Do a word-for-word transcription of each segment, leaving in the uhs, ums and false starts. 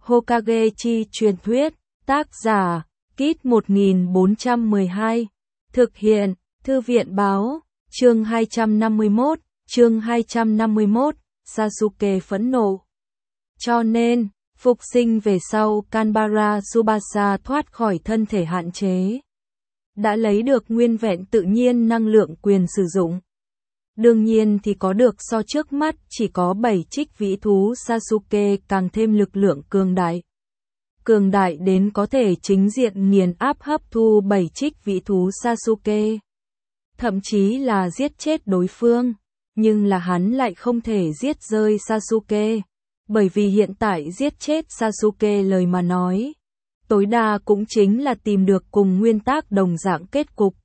Hokage chi truyền thuyết, tác giả, Kit một nghìn bốn trăm mười hai, thực hiện, Thư viện báo, chương hai trăm năm mươi mốt, chương hai trăm năm mươi mốt, Sasuke phẫn nộ. Cho nên, phục sinh về sau Kanbara Tsubasa thoát khỏi thân thể hạn chế. Đã lấy được nguyên vẹn tự nhiên năng lượng quyền sử dụng. Đương nhiên thì có được so trước mắt chỉ có bảy trích vĩ thú Sasuke càng thêm lực lượng cường đại. Cường đại đến có thể chính diện nghiền áp hấp thu bảy trích vĩ thú Sasuke. Thậm chí là giết chết đối phương. Nhưng là hắn lại không thể giết rơi Sasuke. Bởi vì hiện tại giết chết Sasuke lời mà nói. Tối đa cũng chính là tìm được cùng nguyên tắc đồng dạng kết cục.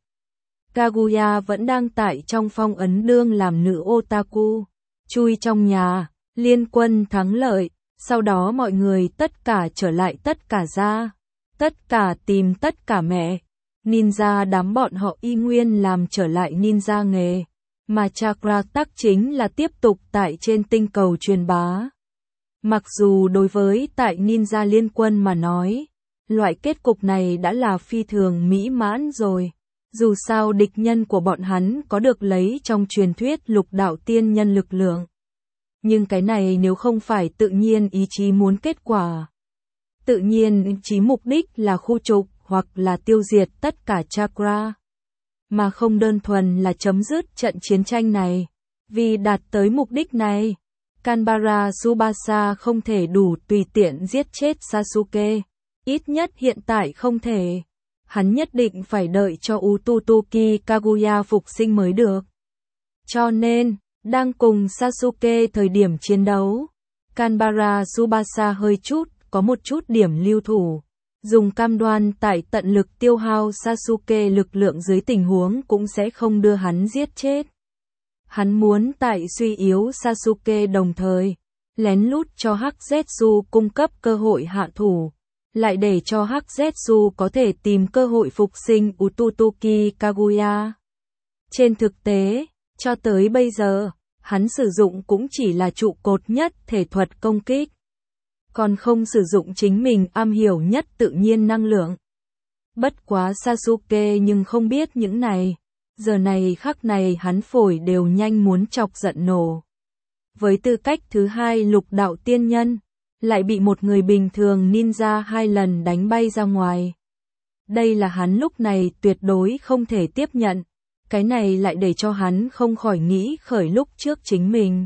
Kaguya vẫn đang tại trong phong ấn đương làm nữ otaku. Chui trong nhà, liên quân thắng lợi, sau đó mọi người tất cả trở lại tất cả ra. Tất cả tìm tất cả mẹ. Ninja đám bọn họ y nguyên làm trở lại ninja nghề. Mà Chakra tắc chính là tiếp tục tại trên tinh cầu truyền bá. Mặc dù đối với tại ninja liên quân mà nói, loại kết cục này đã là phi thường mỹ mãn rồi. Dù sao địch nhân của bọn hắn có được lấy trong truyền thuyết lục đạo tiên nhân lực lượng. Nhưng cái này nếu không phải tự nhiên ý chí muốn kết quả. Tự nhiên ý chí mục đích là khu trục hoặc là tiêu diệt tất cả Chakra. Mà không đơn thuần là chấm dứt trận chiến tranh này. Vì đạt tới mục đích này, Kanbara Tsubasa không thể đủ tùy tiện giết chết Sasuke. Ít nhất hiện tại không thể. Hắn nhất định phải đợi cho Ututuki Kaguya phục sinh mới được. Cho nên, đang cùng Sasuke thời điểm chiến đấu, Kanbara Tsubasa hơi chút, có một chút điểm lưu thủ. Dùng cam đoan tại tận lực tiêu hao Sasuke lực lượng dưới tình huống cũng sẽ không đưa hắn giết chết. Hắn muốn tại suy yếu Sasuke đồng thời, lén lút cho Hắc Zetsu cung cấp cơ hội hạ thủ. Lại để cho Hắc Zetsu có thể tìm cơ hội phục sinh Ututuki Kaguya. Trên thực tế, cho tới bây giờ, hắn sử dụng cũng chỉ là trụ cột nhất thể thuật công kích. Còn không sử dụng chính mình am hiểu nhất tự nhiên năng lượng. Bất quá Sasuke nhưng không biết những này. Giờ này khắc này hắn phổi đều nhanh muốn chọc giận nổ. Với tư cách thứ hai lục đạo tiên nhân, lại bị một người bình thường ninja hai lần đánh bay ra ngoài. Đây là hắn lúc này tuyệt đối không thể tiếp nhận. Cái này lại để cho hắn không khỏi nghĩ khởi lúc trước chính mình.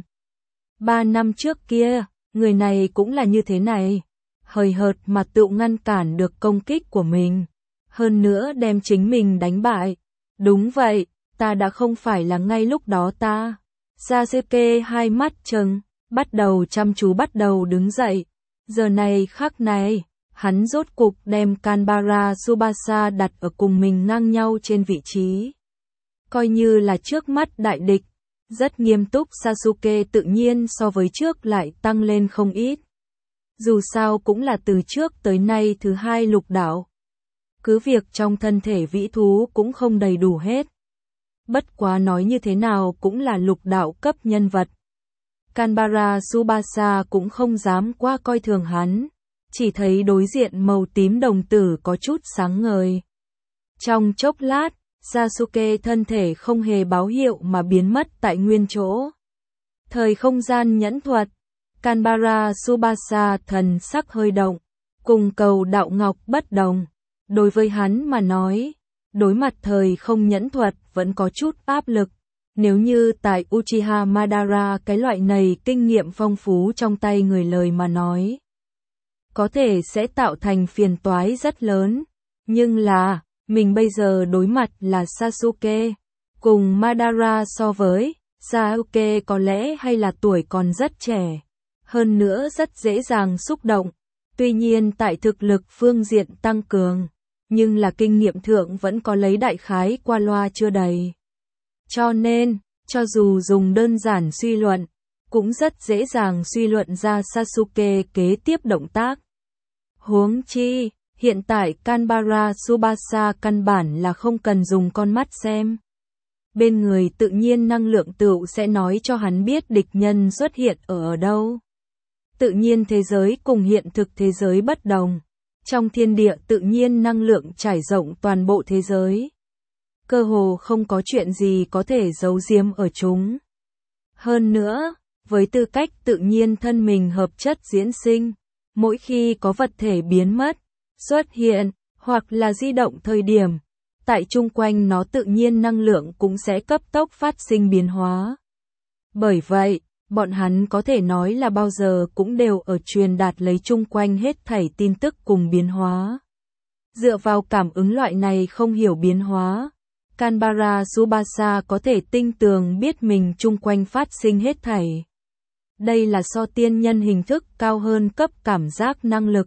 Ba năm trước kia, người này cũng là như thế này. Hời hợt mà tự ngăn cản được công kích của mình. Hơn nữa đem chính mình đánh bại. Đúng vậy, ta đã không phải là ngay lúc đó ta. Sasuke hai mắt trừng, bắt đầu chăm chú bắt đầu đứng dậy. Giờ này khắc này, hắn rốt cục đem Kanbara Tsubasa đặt ở cùng mình ngang nhau trên vị trí. Coi như là trước mắt đại địch, rất nghiêm túc Sasuke tự nhiên so với trước lại tăng lên không ít. Dù sao cũng là từ trước tới nay thứ hai lục đạo. Cứ việc trong thân thể vĩ thú cũng không đầy đủ hết. Bất quá nói như thế nào cũng là lục đạo cấp nhân vật. Kanbara Tsubasa cũng không dám quá coi thường hắn. Chỉ thấy đối diện màu tím đồng tử có chút sáng ngời. Trong chốc lát, Sasuke thân thể không hề báo hiệu mà biến mất tại nguyên chỗ. Thời không gian nhẫn thuật, Kanbara Tsubasa thần sắc hơi động, cùng cầu đạo ngọc bất đồng. Đối với hắn mà nói, đối mặt thời không nhẫn thuật vẫn có chút áp lực. Nếu như tại Uchiha Madara cái loại này kinh nghiệm phong phú trong tay người lời mà nói, có thể sẽ tạo thành phiền toái rất lớn. Nhưng là, mình bây giờ đối mặt là Sasuke. Cùng Madara so với, Sasuke có lẽ hay là tuổi còn rất trẻ. Hơn nữa rất dễ dàng xúc động. Tuy nhiên tại thực lực phương diện tăng cường. Nhưng là kinh nghiệm thượng vẫn có lấy đại khái qua loa chưa đầy. Cho nên, cho dù dùng đơn giản suy luận, cũng rất dễ dàng suy luận ra Sasuke kế tiếp động tác. Huống chi, hiện tại Kanbara Tsubasa căn bản là không cần dùng con mắt xem. Bên người tự nhiên năng lượng tựu sẽ nói cho hắn biết địch nhân xuất hiện ở ở đâu. Tự nhiên thế giới cùng hiện thực thế giới bất đồng. Trong thiên địa tự nhiên năng lượng trải rộng toàn bộ thế giới. Cơ hồ không có chuyện gì có thể giấu giếm ở chúng. Hơn nữa, với tư cách tự nhiên thân mình hợp chất diễn sinh, mỗi khi có vật thể biến mất, xuất hiện, hoặc là di động thời điểm, tại chung quanh nó tự nhiên năng lượng cũng sẽ cấp tốc phát sinh biến hóa. Bởi vậy, bọn hắn có thể nói là bao giờ cũng đều ở truyền đạt lấy chung quanh hết thảy tin tức cùng biến hóa. Dựa vào cảm ứng loại này không hiểu biến hóa, Canberra Subasa có thể tinh tường biết mình chung quanh phát sinh hết thảy. Đây là so tiên nhân hình thức cao hơn cấp cảm giác năng lực.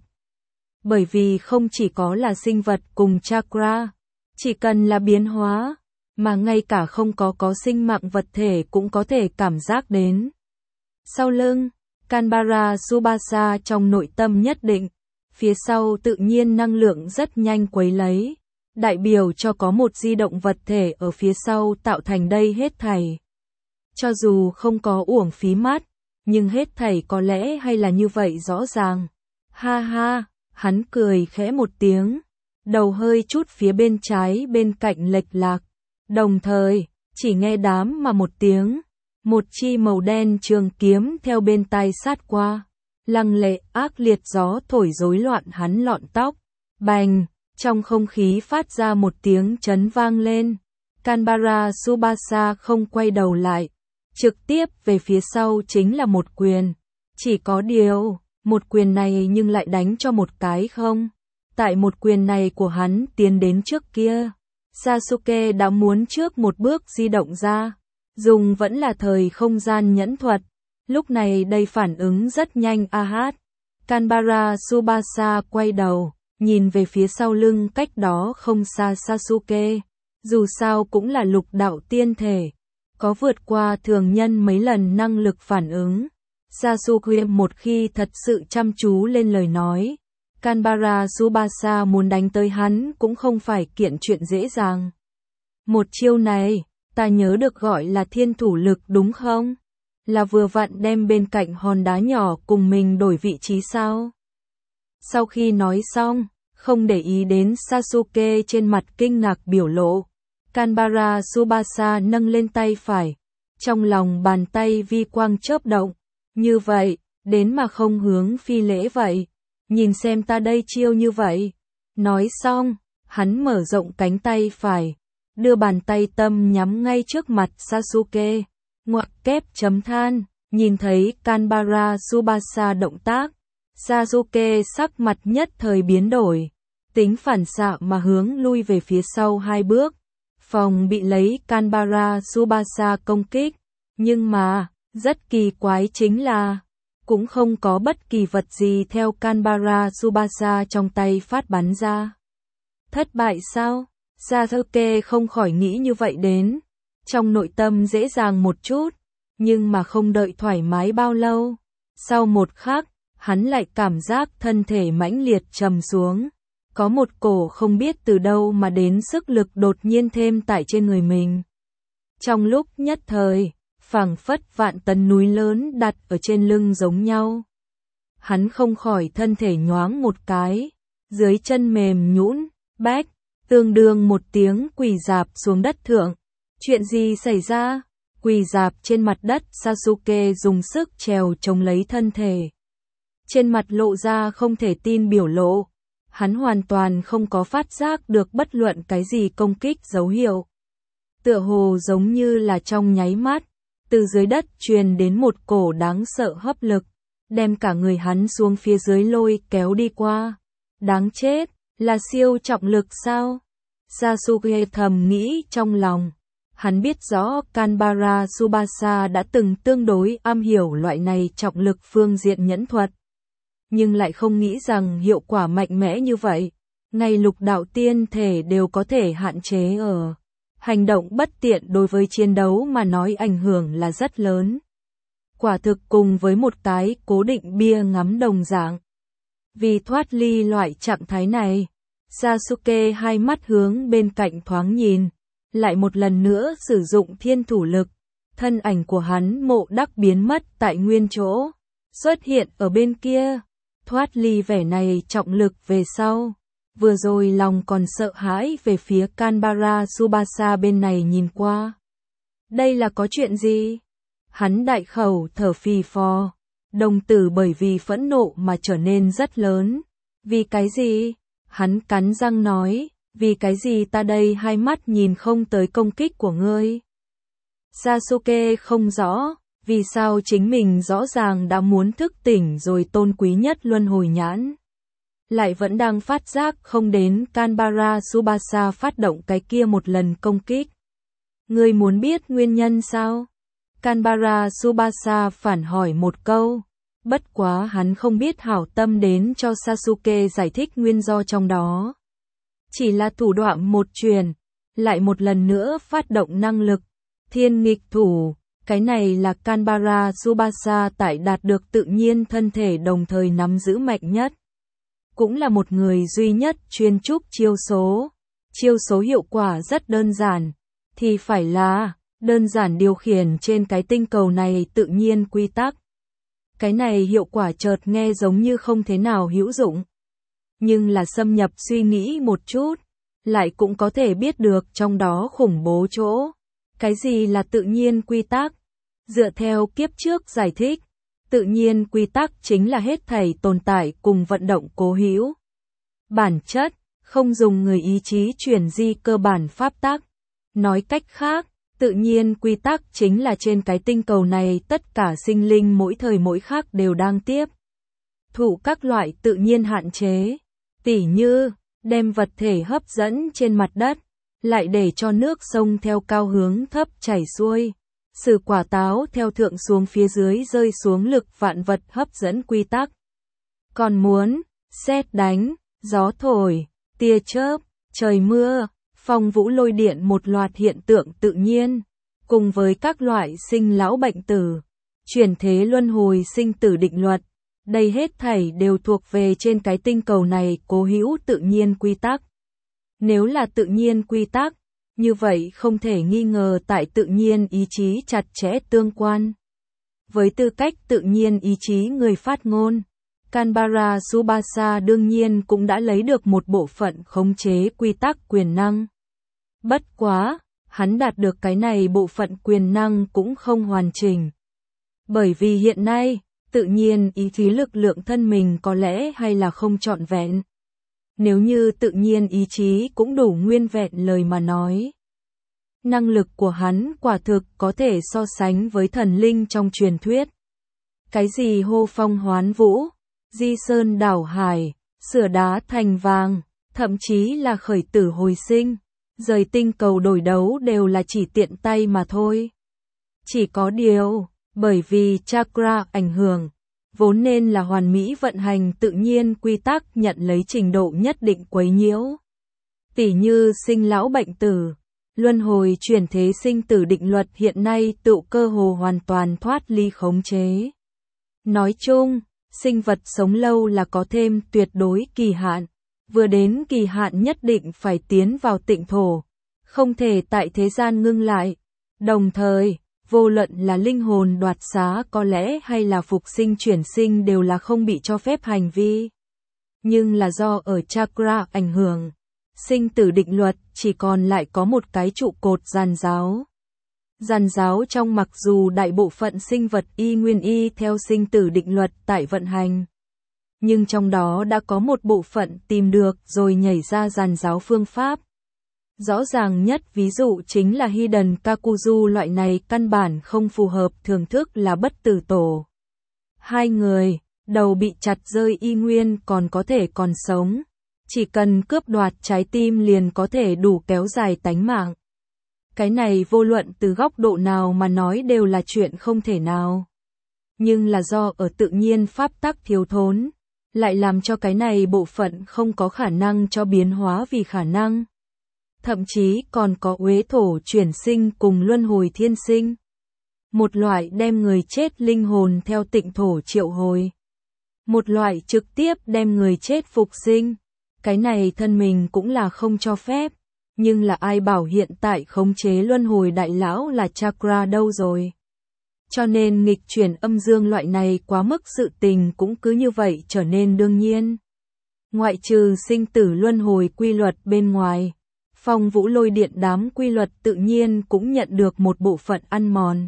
Bởi vì không chỉ có là sinh vật cùng chakra, chỉ cần là biến hóa, mà ngay cả không có có sinh mạng vật thể cũng có thể cảm giác đến. Sau lưng, Canberra Subasa trong nội tâm nhất định, phía sau tự nhiên năng lượng rất nhanh quấy lấy, đại biểu cho có một di động vật thể ở phía sau tạo thành đây hết thảy. Cho dù không có uổng phí mắt, nhưng hết thảy có lẽ hay là như vậy rõ ràng. Ha ha, hắn cười khẽ một tiếng, đầu hơi chút phía bên trái bên cạnh lệch lạc. Đồng thời, chỉ nghe đám mà một tiếng, một chi màu đen trường kiếm theo bên tai sát qua. Lăng lệ ác liệt gió thổi rối loạn hắn lọn tóc. Bành, trong không khí phát ra một tiếng chấn vang lên. Canberra Subasa không quay đầu lại. Trực tiếp về phía sau chính là một quyền. Chỉ có điều, một quyền này nhưng lại đánh cho một cái không. Tại một quyền này của hắn tiến đến trước kia, Sasuke đã muốn trước một bước di động ra. Dùng vẫn là thời không gian nhẫn thuật. Lúc này đây phản ứng rất nhanh a hát. Canberra Subasa quay đầu, nhìn về phía sau lưng cách đó không xa Sasuke. Dù sao cũng là lục đạo tiên thể, có vượt qua thường nhân mấy lần năng lực phản ứng. Sasuke một khi thật sự chăm chú lên lời nói, Canberra Subasa muốn đánh tới hắn cũng không phải kiện chuyện dễ dàng. Một chiêu này, ta nhớ được gọi là thiên thủ lực đúng không? Là vừa vặn đem bên cạnh hòn đá nhỏ cùng mình đổi vị trí sao? Sau khi nói xong, không để ý đến Sasuke trên mặt kinh ngạc biểu lộ, Canberra Subasa nâng lên tay phải, trong lòng bàn tay vi quang chớp động, như vậy, đến mà không hướng phi lễ vậy, nhìn xem ta đây chiêu như vậy. Nói xong, hắn mở rộng cánh tay phải, đưa bàn tay tâm nhắm ngay trước mặt Sasuke. Ngoặc kép chấm than, nhìn thấy Canberra Subasa động tác, Sasuke sắc mặt nhất thời biến đổi, tính phản xạ mà hướng lui về phía sau hai bước, phòng bị lấy Canberra Subasa công kích, nhưng mà, rất kỳ quái chính là, cũng không có bất kỳ vật gì theo Canberra Subasa trong tay phát bắn ra. Thất bại sao? Sasuke không khỏi nghĩ như vậy đến. Trong nội tâm dễ dàng một chút, nhưng mà không đợi thoải mái bao lâu. Sau một khắc, hắn lại cảm giác thân thể mãnh liệt trầm xuống. Có một cổ không biết từ đâu mà đến sức lực đột nhiên thêm tại trên người mình. Trong lúc nhất thời, phảng phất vạn tấn núi lớn đặt ở trên lưng giống nhau. Hắn không khỏi thân thể nhoáng một cái, dưới chân mềm nhũn, bách, tương đương một tiếng quỳ rạp xuống đất thượng. Chuyện gì xảy ra? Quỳ rạp trên mặt đất, Sasuke dùng sức trèo chống lấy thân thể. Trên mặt lộ ra không thể tin biểu lộ. Hắn hoàn toàn không có phát giác được bất luận cái gì công kích dấu hiệu. Tựa hồ giống như là trong nháy mắt, từ dưới đất truyền đến một cổ đáng sợ hấp lực, đem cả người hắn xuống phía dưới lôi kéo đi qua. Đáng chết, là siêu trọng lực sao? Sasuke thầm nghĩ trong lòng. Hắn biết rõ Canberra Subasa đã từng tương đối am hiểu loại này trọng lực phương diện nhẫn thuật. Nhưng lại không nghĩ rằng hiệu quả mạnh mẽ như vậy. Ngay lục đạo tiên thể đều có thể hạn chế ở. Hành động bất tiện đối với chiến đấu mà nói ảnh hưởng là rất lớn. Quả thực cùng với một cái cố định bia ngắm đồng dạng. Vì thoát ly loại trạng thái này, Sasuke hai mắt hướng bên cạnh thoáng nhìn. Lại một lần nữa sử dụng thiên thủ lực, thân ảnh của hắn mộ đắc biến mất tại nguyên chỗ. xuất hiện ở bên kia, thoát ly vẻ này trọng lực về sau. Vừa rồi lòng còn sợ hãi về phía Canberra Tsubasa bên này nhìn qua. Đây là có chuyện gì? Hắn đại khẩu thở phì phò, đồng tử bởi vì phẫn nộ mà trở nên rất lớn. Vì cái gì? Hắn cắn răng nói, vì cái gì ta đây hai mắt nhìn không tới công kích của ngươi? Sasuke không rõ, vì sao chính mình rõ ràng đã muốn thức tỉnh rồi tôn quý nhất luân hồi nhãn. Lại vẫn đang phát giác không đến Canberra Tsubasa phát động cái kia một lần công kích. Ngươi muốn biết nguyên nhân sao? Canberra Tsubasa phản hỏi một câu. Bất quá hắn không biết hảo tâm đến cho Sasuke giải thích nguyên do trong đó. Chỉ là thủ đoạn một truyền, lại một lần nữa phát động năng lực. Thiên nghịch thủ, cái này là Canberra Tsubasa tại đạt được tự nhiên thân thể đồng thời nắm giữ mạnh nhất. Cũng là một người duy nhất chuyên trúc chiêu số. Chiêu số hiệu quả rất đơn giản, thì phải là đơn giản điều khiển trên cái tinh cầu này tự nhiên quy tắc. Cái này hiệu quả chợt nghe giống như không thế nào hữu dụng. Nhưng là xâm nhập suy nghĩ một chút, lại cũng có thể biết được trong đó khủng bố chỗ. Cái gì là tự nhiên quy tắc? Dựa theo kiếp trước giải thích, tự nhiên quy tắc chính là hết thảy tồn tại cùng vận động cố hữu. Bản chất, không dùng người ý chí chuyển di cơ bản pháp tắc. Nói cách khác, tự nhiên quy tắc chính là trên cái tinh cầu này tất cả sinh linh mỗi thời mỗi khác đều đang tiếp thụ các loại tự nhiên hạn chế. Tỉ như, đem vật thể hấp dẫn trên mặt đất, lại để cho nước sông theo cao hướng thấp chảy xuôi. Sử quả táo theo thượng xuống phía dưới rơi xuống lực vạn vật hấp dẫn quy tắc. Còn muốn, sét đánh, gió thổi, tia chớp, trời mưa, phong vũ lôi điện một loạt hiện tượng tự nhiên, cùng với các loại sinh lão bệnh tử, chuyển thế luân hồi sinh tử định luật, đây hết thảy đều thuộc về trên cái tinh cầu này cố hữu tự nhiên quy tắc. Nếu là tự nhiên quy tắc, như vậy không thể nghi ngờ tại tự nhiên ý chí chặt chẽ tương quan. Với tư cách tự nhiên ý chí người phát ngôn, Canberra Tsubasa đương nhiên cũng đã lấy được một bộ phận khống chế quy tắc quyền năng. Bất quá, hắn đạt được cái này bộ phận quyền năng cũng không hoàn chỉnh. Bởi vì hiện nay, tự nhiên ý chí lực lượng thân mình có lẽ hay là không trọn vẹn. Nếu như tự nhiên ý chí cũng đủ nguyên vẹn lời mà nói. Năng lực của hắn quả thực có thể so sánh với thần linh trong truyền thuyết. Cái gì hô phong hoán vũ, di sơn đảo hải, sửa đá thành vàng, thậm chí là khởi tử hồi sinh, rời tinh cầu đổi đấu đều là chỉ tiện tay mà thôi. Chỉ có điều, bởi vì chakra ảnh hưởng, vốn nên là hoàn mỹ vận hành tự nhiên quy tắc nhận lấy trình độ nhất định quấy nhiễu. Tỉ như sinh lão bệnh tử, luân hồi chuyển thế sinh tử định luật hiện nay tự cơ hồ hoàn toàn thoát ly khống chế. Nói chung, sinh vật sống lâu là có thêm tuyệt đối kỳ hạn, vừa đến kỳ hạn nhất định phải tiến vào tịnh thổ, không thể tại thế gian ngưng lại. Đồng thời, vô luận là linh hồn đoạt xá có lẽ hay là phục sinh chuyển sinh đều là không bị cho phép hành vi. Nhưng là do ở chakra ảnh hưởng, sinh tử định luật chỉ còn lại có một cái trụ cột giàn giáo. Giàn giáo trong mặc dù đại bộ phận sinh vật y nguyên y theo sinh tử định luật tại vận hành, nhưng trong đó đã có một bộ phận tìm được rồi nhảy ra giàn giáo phương pháp. Rõ ràng nhất ví dụ chính là Hiden Kakuzu, loại này căn bản không phù hợp thưởng thức là bất tử tổ. Hai người, đầu bị chặt rơi y nguyên còn có thể còn sống, chỉ cần cướp đoạt trái tim liền có thể đủ kéo dài tánh mạng. Cái này vô luận từ góc độ nào mà nói đều là chuyện không thể nào. Nhưng là do ở tự nhiên pháp tắc thiếu thốn, lại làm cho cái này bộ phận không có khả năng cho biến hóa vì khả năng. Thậm chí còn có uế thổ chuyển sinh cùng luân hồi thiên sinh. Một loại đem người chết linh hồn theo tịnh thổ triệu hồi. Một loại trực tiếp đem người chết phục sinh. Cái này thân mình cũng là không cho phép. Nhưng là ai bảo hiện tại khống chế luân hồi đại lão là chakra đâu rồi. Cho nên nghịch chuyển âm dương loại này quá mức sự tình cũng cứ như vậy trở nên đương nhiên. Ngoại trừ sinh tử luân hồi quy luật bên ngoài, phong vũ lôi điện đám quy luật tự nhiên cũng nhận được một bộ phận ăn mòn.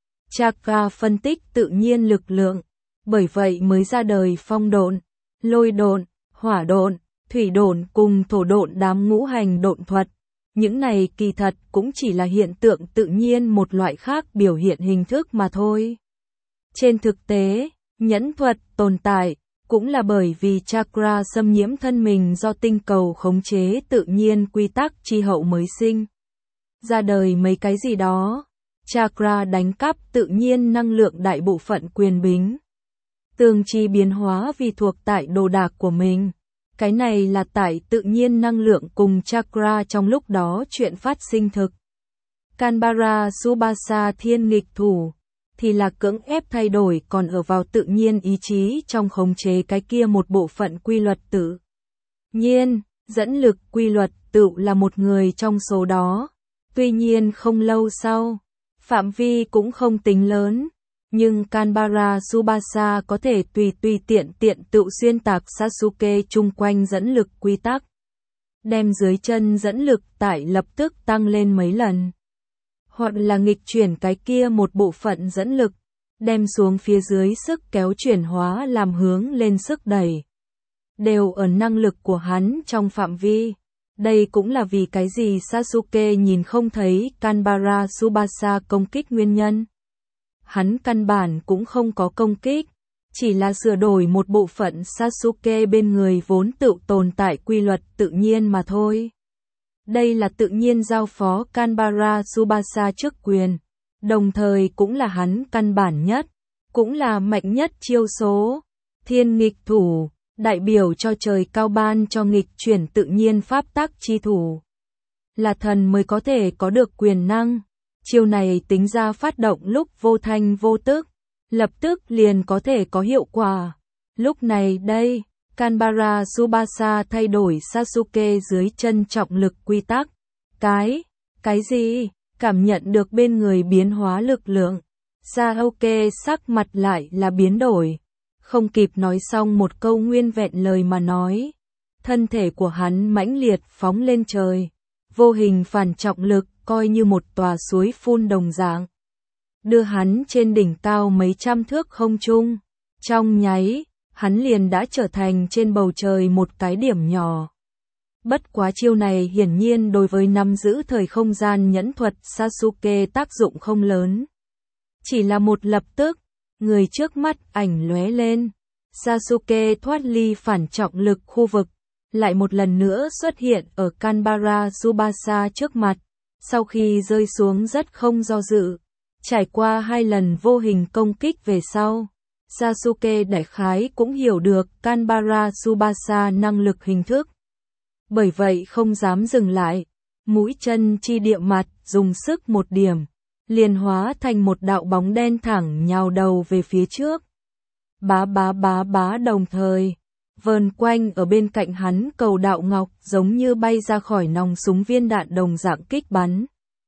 Chakra phân tích tự nhiên lực lượng, bởi vậy mới ra đời phong độn, lôi độn, hỏa độn, thủy độn cùng thổ độn đám ngũ hành độn thuật. Những này kỳ thật cũng chỉ là hiện tượng tự nhiên một loại khác biểu hiện hình thức mà thôi. Trên thực tế, nhẫn thuật tồn tại cũng là bởi vì chakra xâm nhiễm thân mình do tinh cầu khống chế tự nhiên quy tắc chi hậu mới sinh. Ra đời mấy cái gì đó, chakra đánh cắp tự nhiên năng lượng đại bộ phận quyền bính. Tương chi biến hóa vì thuộc tại đồ đạc của mình. Cái này là tại tự nhiên năng lượng cùng chakra trong lúc đó chuyện phát sinh thực. Canberra Subasa thiên nghịch thủ, thì là cưỡng ép thay đổi còn ở vào tự nhiên ý chí trong khống chế cái kia một bộ phận quy luật tự nhiên, dẫn lực quy luật tự là một người trong số đó. Tuy nhiên không lâu sau, phạm vi cũng không tính lớn. Nhưng Canberra Subasa có thể tùy tùy tiện tiện tự xuyên tạc Sasuke chung quanh dẫn lực quy tắc. Đem dưới chân dẫn lực tải lập tức tăng lên mấy lần. Hoặc là nghịch chuyển cái kia một bộ phận dẫn lực, đem xuống phía dưới sức kéo chuyển hóa làm hướng lên sức đẩy. Đều ở năng lực của hắn trong phạm vi. Đây cũng là vì cái gì Sasuke nhìn không thấy Canberra Subasa công kích nguyên nhân. Hắn căn bản cũng không có công kích, chỉ là sửa đổi một bộ phận Sasuke bên người vốn tự tồn tại quy luật tự nhiên mà thôi. Đây là tự nhiên giao phó Canberra Subasa trước quyền, đồng thời cũng là hắn căn bản nhất, cũng là mạnh nhất chiêu số. Thiên nghịch thủ, đại biểu cho trời cao ban cho nghịch chuyển tự nhiên pháp tắc chi thủ. Là thần mới có thể có được quyền năng. Chiêu này tính ra phát động lúc vô thanh vô tức, lập tức liền có thể có hiệu quả. Lúc này đây, Canberra Subasa thay đổi Sasuke dưới chân trọng lực quy tắc. Cái, cái gì? Cảm nhận được bên người biến hóa lực lượng. Sasuke sắc mặt lại là biến đổi. Không kịp nói xong một câu nguyên vẹn lời mà nói. Thân thể của hắn mãnh liệt phóng lên trời. Vô hình phản trọng lực coi như một tòa suối phun đồng dạng. Đưa hắn trên đỉnh cao mấy trăm thước không trung. Trong nháy, hắn liền đã trở thành trên bầu trời một cái điểm nhỏ. Bất quá chiêu này hiển nhiên đối với nắm giữ thời không gian nhẫn thuật Sasuke tác dụng không lớn. Chỉ là một lập tức, người trước mắt ảnh lóe lên. Sasuke thoát ly phản trọng lực khu vực, lại một lần nữa xuất hiện ở Canberra Subasa trước mặt. Sau khi rơi xuống rất không do dự, trải qua hai lần vô hình công kích về sau, Sasuke đại khái cũng hiểu được Canberra Subasa năng lực hình thức. Bởi vậy không dám dừng lại, mũi chân chi địa mặt dùng sức một điểm, liền hóa thành một đạo bóng đen thẳng nhào đầu về phía trước. Bá bá bá bá đồng thời, vờn quanh ở bên cạnh hắn cầu đạo ngọc giống như bay ra khỏi nòng súng viên đạn đồng dạng kích bắn.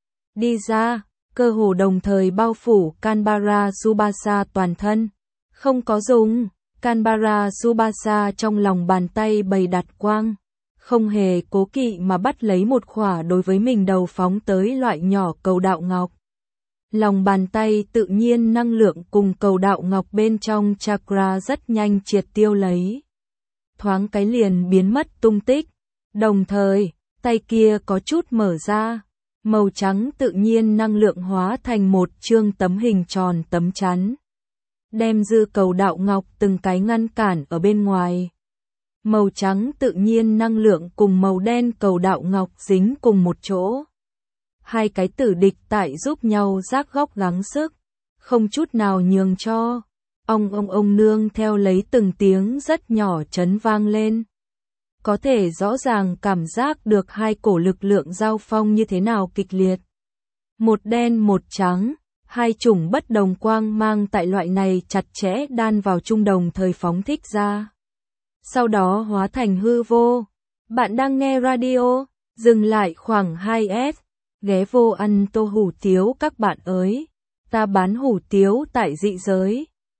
Đi ra, cơ hồ đồng thời bao phủ Canberra Subasa toàn thân. Không có dùng, Canberra Subasa trong lòng bàn tay bày đặt quang. Không hề cố kỵ mà bắt lấy một khỏa đối với mình đầu phóng tới loại nhỏ cầu đạo ngọc. Lòng bàn tay tự nhiên năng lượng cùng cầu đạo ngọc bên trong chakra rất nhanh triệt tiêu lấy. Thoáng cái liền biến mất tung tích. Đồng thời, tay kia có chút mở ra. Màu trắng tự nhiên năng lượng hóa thành một chương tấm hình tròn tấm chắn. Đem dư cầu đạo ngọc từng cái ngăn cản ở bên ngoài. Màu trắng tự nhiên năng lượng cùng màu đen cầu đạo ngọc dính cùng một chỗ. Hai cái tử địch tại giúp nhau rác góc gắng sức, không chút nào nhường cho. Ông ông ông nương theo lấy từng tiếng rất nhỏ chấn vang lên. Có thể rõ ràng cảm giác được hai cổ lực lượng giao phong như thế nào kịch liệt. Một đen một trắng, hai chủng bất đồng quang mang tại loại này chặt chẽ đan vào chung đồng thời phóng thích ra. Sau đó hóa thành hư vô. Bạn đang nghe radio, dừng lại khoảng hai S, ghé vô ăn tô hủ tiếu các bạn ơi. ta bán hủ tiếu tại dị giới.